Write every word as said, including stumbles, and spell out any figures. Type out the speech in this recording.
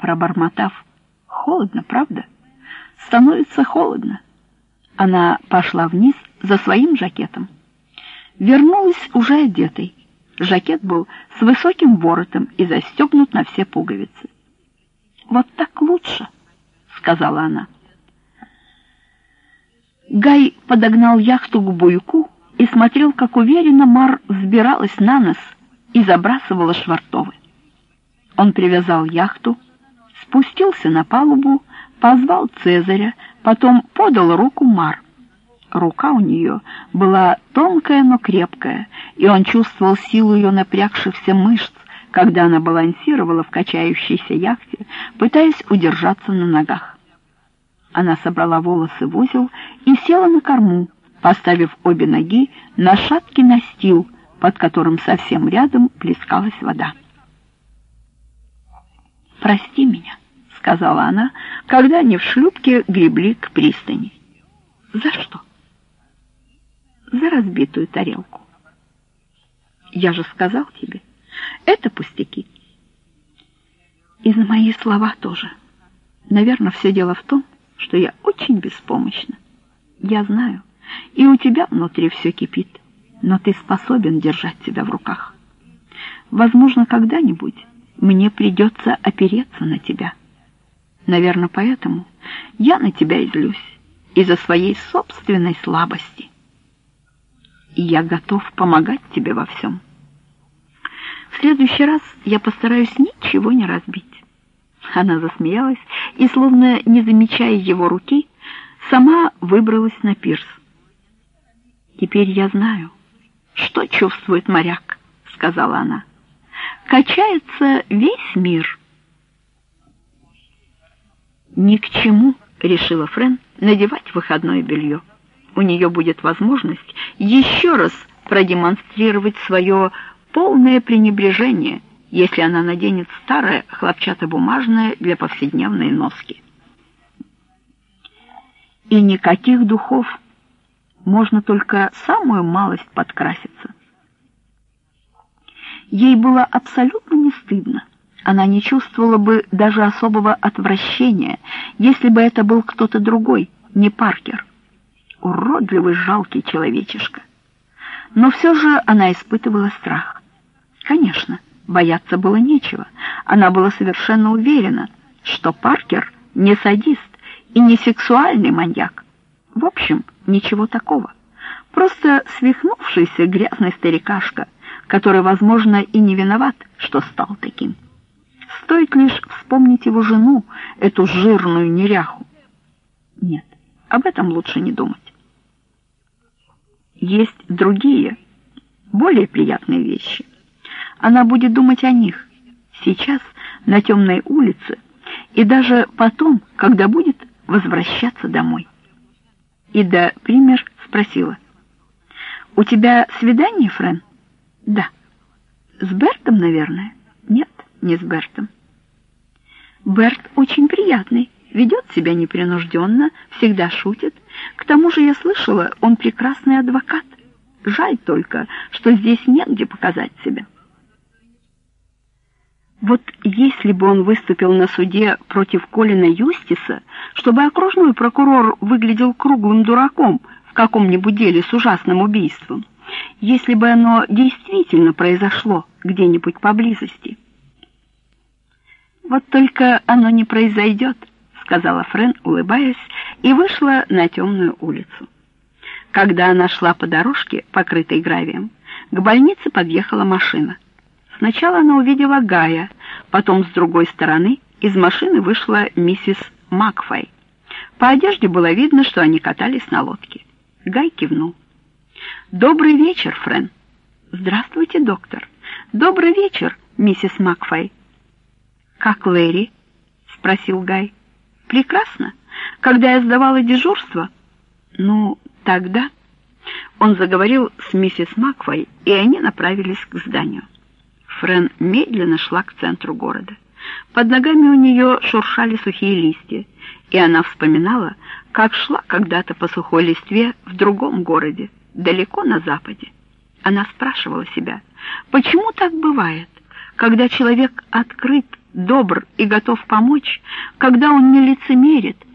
пробормотав: «Холодно, правда? Становится холодно». Она пошла вниз за своим жакетом. Вернулась уже одетой. Жакет был с высоким воротом и застегнут на все пуговицы. «Вот так лучше», — сказала она. Гай подогнал яхту к буйку и смотрел, как уверенно Мар взбиралась на нос и забрасывала швартовы. Он привязал яхту, спустился на палубу, позвал Цезаря, потом подал руку Мар. Рука у нее была тонкая, но крепкая, и он чувствовал силу ее напрягшихся мышц, когда она балансировала в качающейся яхте, пытаясь удержаться на ногах. Она собрала волосы в узел и села на корму, поставив обе ноги на шаткий настил, под которым совсем рядом плескалась вода. «Прости меня», — сказала она, когда они в шлюпке гребли к пристани. «За что?» «За разбитую тарелку». «Я же сказал тебе, это пустяки». «И за мои слова тоже. Наверное, все дело в том, что я очень беспомощна. Я знаю, и у тебя внутри все кипит, но ты способен держать себя в руках. Возможно, когда-нибудь мне придется опереться на тебя. Наверное, поэтому я на тебя и злюсь, из-за своей собственной слабости. И я готов помогать тебе во всем. В следующий раз я постараюсь ничего не разбить». Она засмеялась и, словно не замечая его руки, сама выбралась на пирс. «Теперь я знаю, что чувствует моряк», — сказала она. «Качается весь мир». «Ни к чему», — решила Френ, — «надевать выходное белье. У нее будет возможность еще раз продемонстрировать свое полное пренебрежение, если она наденет старое хлопчатобумажное для повседневной носки. И никаких духов, можно только самую малость подкраситься». Ей было абсолютно не стыдно. Она не чувствовала бы даже особого отвращения, если бы это был кто-то другой, не Паркер. Уродливый, жалкий человечишка. Но все же она испытывала страх. Конечно, бояться было нечего. Она была совершенно уверена, что Паркер не садист и не сексуальный маньяк. В общем, ничего такого. Просто свихнувшийся грязный старикашка, который, возможно, и не виноват, что стал таким. Стоит лишь вспомнить его жену, эту жирную неряху. Нет, об этом лучше не думать. Есть другие, более приятные вещи. Она будет думать о них сейчас на темной улице и даже потом, когда будет возвращаться домой. Ида Пример спросила: «У тебя свидание, Френ?» «Да». «С Бертом, наверное?» «Нет, не с Бертом». «Берт очень приятный, ведет себя непринужденно, всегда шутит. К тому же, я слышала, он прекрасный адвокат. Жаль только, что здесь негде показать себя». Вот если бы он выступил на суде против Колина Юстиса, чтобы окружной прокурор выглядел круглым дураком в каком-нибудь деле с ужасным убийством, если бы оно действительно произошло где-нибудь поблизости. «Вот только оно не произойдет», — сказала Френ, улыбаясь, и вышла на темную улицу. Когда она шла по дорожке, покрытой гравием, к больнице подъехала машина. Сначала она увидела Гая, потом с другой стороны из машины вышла миссис Макфай. По одежде было видно, что они катались на лодке. Гай кивнул. «Добрый вечер, Френ». «Здравствуйте, доктор». «Добрый вечер, миссис Макфай». «Как Лэри?» — спросил Гай. «Прекрасно. Когда я сдавала дежурство...» «Ну, тогда...» Он заговорил с миссис Макфай, и они направились к зданию. Френ медленно шла к центру города. Под ногами у нее шуршали сухие листья, и она вспоминала, как шла когда-то по сухой листве в другом городе, далеко на западе. Она спрашивала себя, почему так бывает, когда человек открыт, добр и готов помочь, когда он не лицемерит,